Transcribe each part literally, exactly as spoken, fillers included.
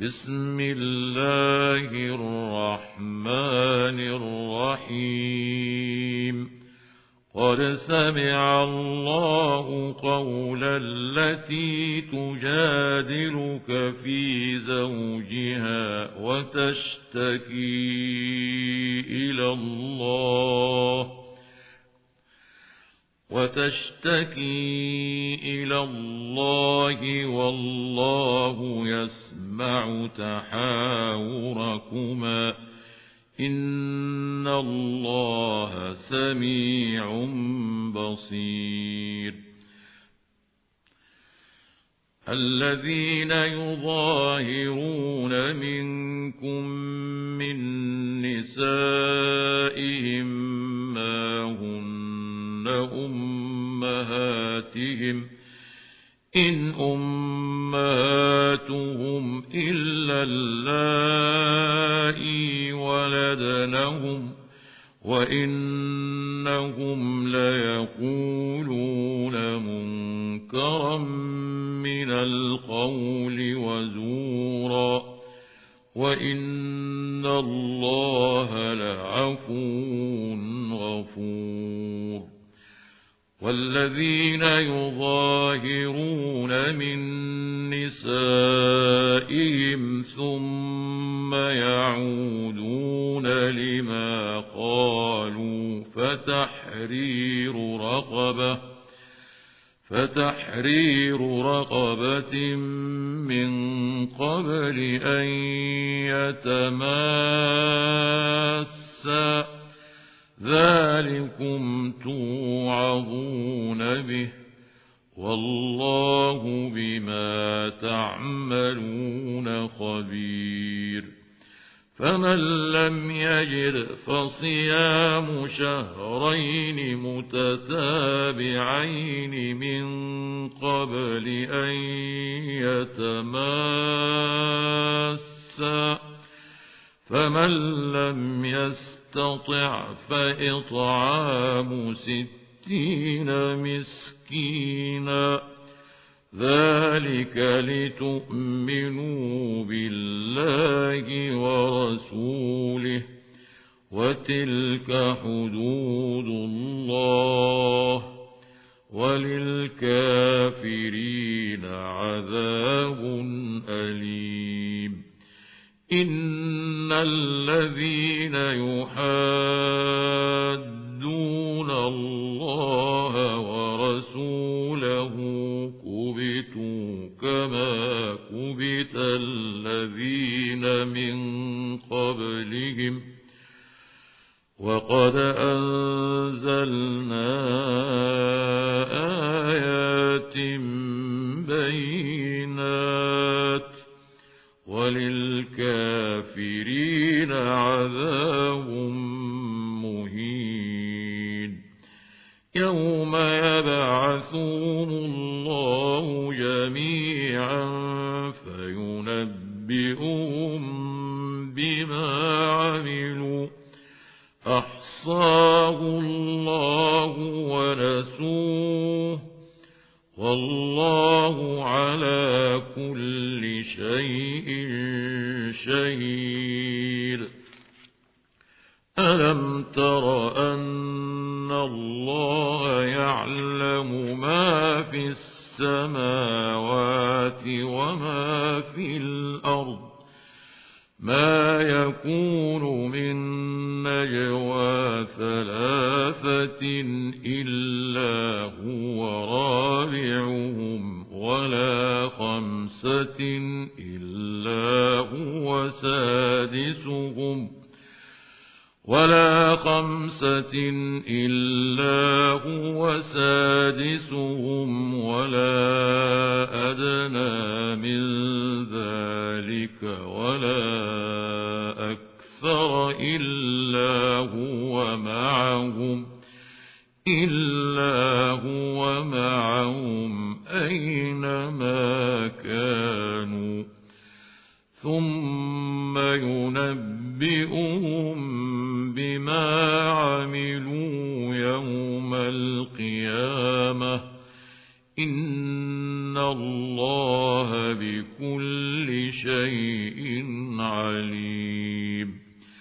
بسم الله الرحمن الرحيم قد سمع الله قول التي تجادلك في زوجها وتشتكي إلى الله وتشتكي إلى الله والله يسمع تحاوركما إن الله سميع بصير الذين يظاهرون منكم من نسائهم ما هن أمهاتهم إن أمهاتهم إلا اللائي ولدنهم وإنهم ليقولون منكرا من القول وزورا وإن الله لعفو غفور والذين يظاهرون من نسائهم ثم يعودون لما قالوا فتحرير رقبة فتحرير رقبة من قبل أن يتماسا ذلكم توعظون به والله بما تعملون خبير فمن لم يجد فصيام شهرين متتابعين من قبل أن يتماسا فمن لم يستطع فإطعام ستين مسكينا ذلك لتؤمنوا بالله ورسوله وتلك حدود الله وللكافرين عذاب أليم إن الذين يحادون الله ورسوله كبتوا كما كبت الذين من قبلهم وقد أنزلنا آيات بينات وللكافرين عذاب مهين يوم يبعثهم الله جميعا فينبئهم بما عملوا أحصاه الله ونسوه والله على كل شيء شهيد ألم تر أن الله يعلم ما في السماوات وما في الأرض ما يكون من نجوى ثلاثة إلا هو رابعهم ولا خمسة إلا هو سادسهم ولا خمسة إلا هو سادسهم ولا أدنى من ذلك ولا أكثر إلا هو معهم إلا هو معهم أينما كانوا ثم ينبئهم بما عملوا يوم القيامة إن الله بكل شيء عليم.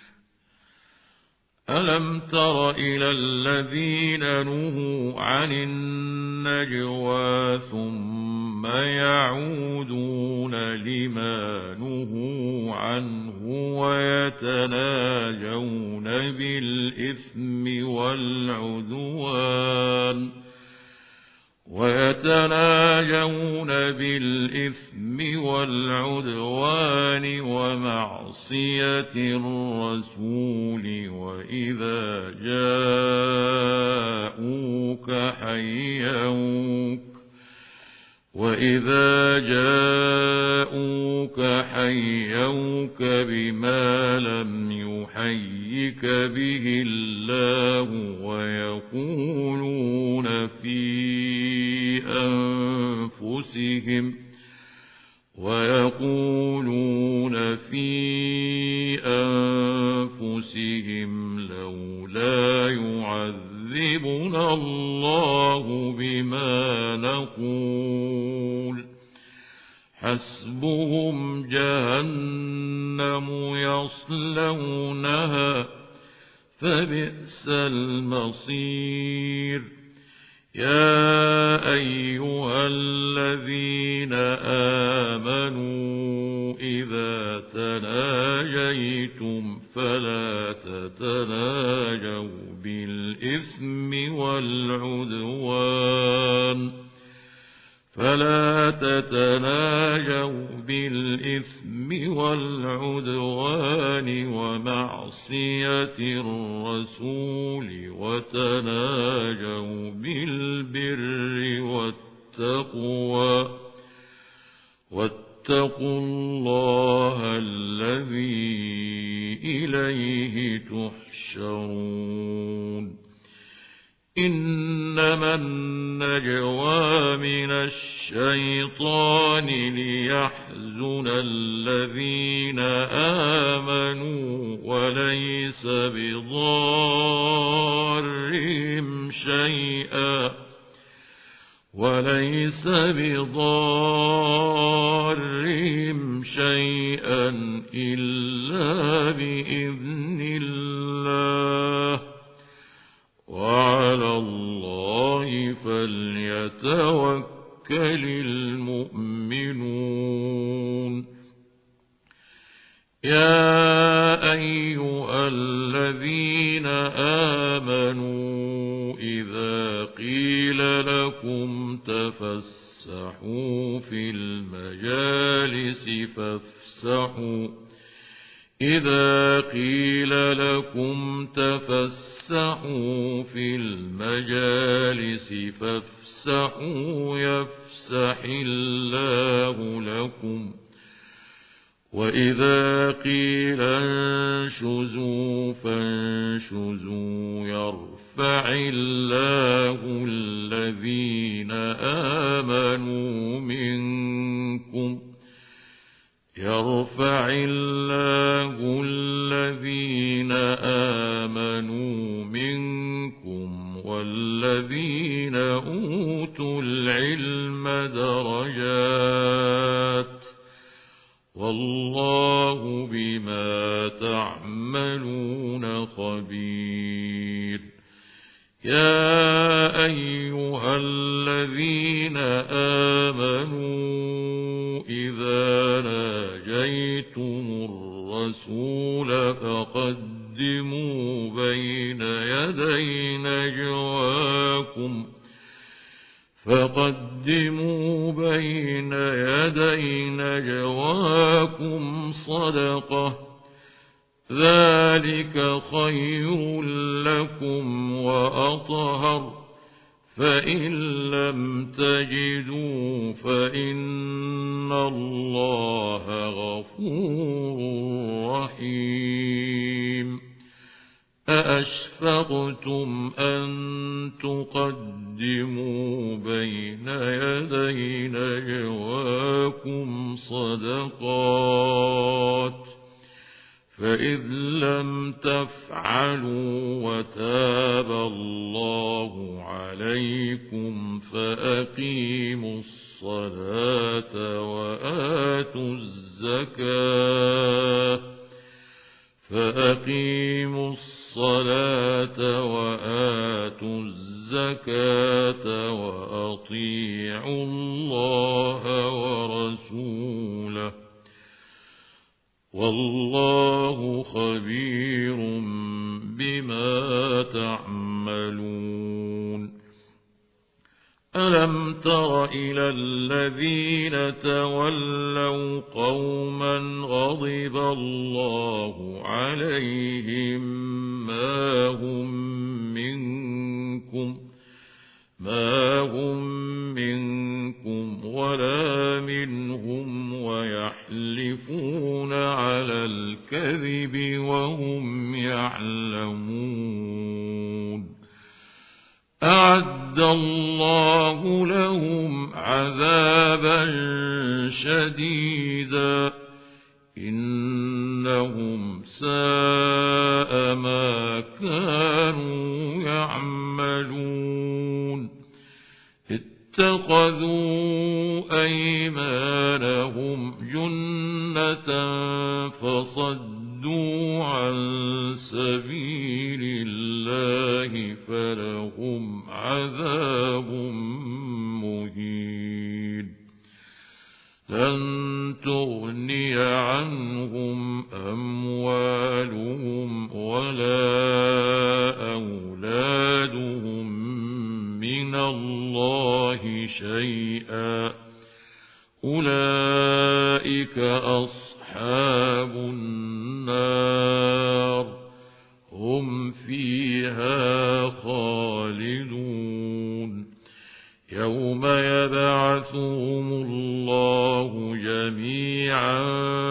ألم تر إلى الذين نهوا عن النجوى ثم يعودون لما نهوا عنه ويتناجون بالإثم والعدوان ويتناجون بالإثم والعدوان ومعصية الرسول وإذا جاءوك حيوك وإذا جاءوك حيوك بما لم يحيك به الله ويقولون في أنفسهم ويقولون في أنفسهم لولا يعذبنا الله بما نقول حسبهم جهنم يصلونها فبئس المصير. يا أيها الذين آمنوا إذا تناجيتم فلا تتناجوا بالإثم والعدوان فلا تتناجوا بالإثم والعدوان ومعصية الرسول وتناجوا بالبر والتقوى واتقوا الله الذي إليه تحشرون. إنما النجوى من الشيطان ليحزن الذين آمنوا وليس بضارهم شيئا وليس بضارهم شيئا إلا بإذن الله وعلى الله فليتوكل المؤمنون. يا أيها الذين آمنوا إذا قيل لكم تفسحوا في المجالس فافسحوا إذا قيل لكم تفسحوا في المجالس فافسحوا يفسح الله لكم وإذا قيل انشزوا فانشزوا يرفع الله الذين آمنوا منكم يرفع الله الذين آمنوا منكم والذين أوتوا العلم درجات والله بما تعملون خبير. يا أيها الذين آمنوا إذا ناجيتم الرسول فقدموا بين يدي نجواكم فقدموا بين يدي نجواكم صدقة ذلك خير لكم وأطهر فإن لم تجدوا فإن الله غفور رحيم. أأشفقتم أن تقدموا بين يدي نجواكم صدقات فإذ لم تفعلوا وتاب الله عليكم فأقيموا الصلاة وآتوا الزكاة الزكاة فأقيموا الصلاة وآتوا الزكاة وأطيعوا الله ورسوله والله خبير بما تعملون. ألم تر إلى الذين تولوا قوما غضب الله عليهم ما هم منكم ما هم منكم ولا منهم ويحلفون على الكذب وهم يعلمون. أعد الله لهم عذابا شديدا إنهم ساء ما كانوا يعملون. اتخذوا أيمانهم جنة فصدوا عن سبيل الله فلهم عذاب مهين. لن تغني عنهم أموالهم ولا أولادهم من الله شيئا أولئك أصحاب النار هم فيها خالدون. يوم يبعثهم الله جميعا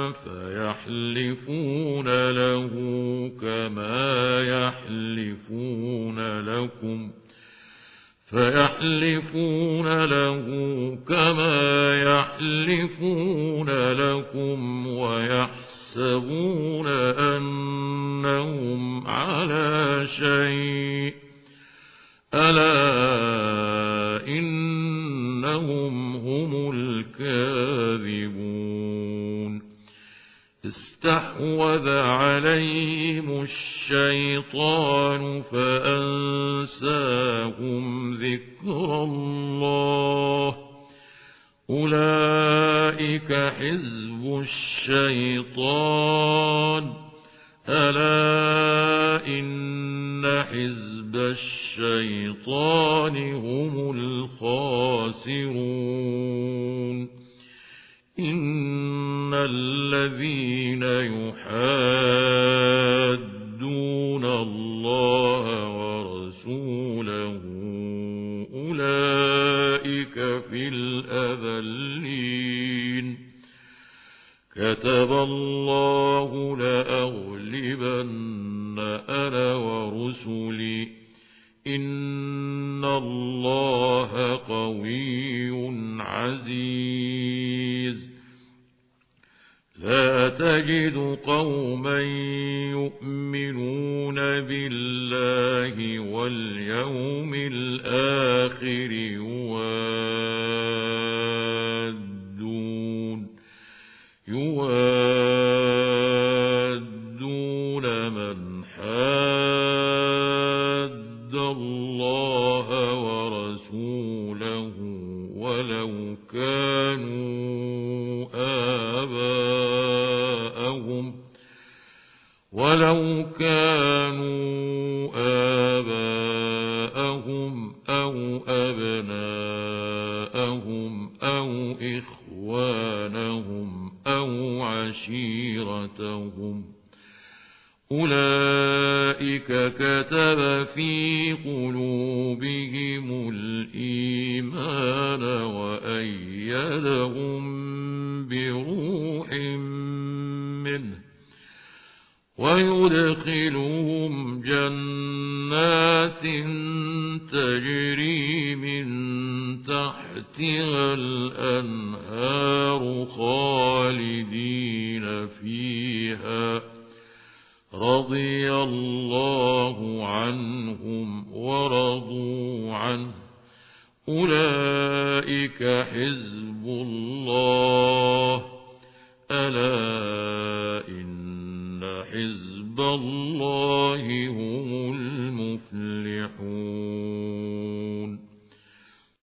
فيحلفون له كما يحلفون لكم فيحلفون له كما يحلفون لكم ويحسبون أنهم على شيء ألا إنهم هم الكاذبون. استحوذ عليهم الشيطان فأنساهم ذكر الله أولئك حزب الشيطان ألا إن حزب الشيطان هم الخاسرون. إن الذين يحادون الله ورسوله أولئك في الأذلين. كتب الله لأغلبن أنا ورسلي إن الله قوي عزيز. لا تجد قوما يؤمنون بالله واليوم الآخر يوادون يوادون من حاد الله ورسوله ولو كانوا آباءهم ولو كانوا آباءهم أو أبناءهم أو إخوانهم أو عشيرتهم أولئك كتب في قلوبهم الإيمان وأيدهم بروح منه ويدخلهم جنات تجري من تحتها الأنهار خالدين فيها رضي الله عنهم ورضوا عنه أولئك حزب الله ألا إن حزب الله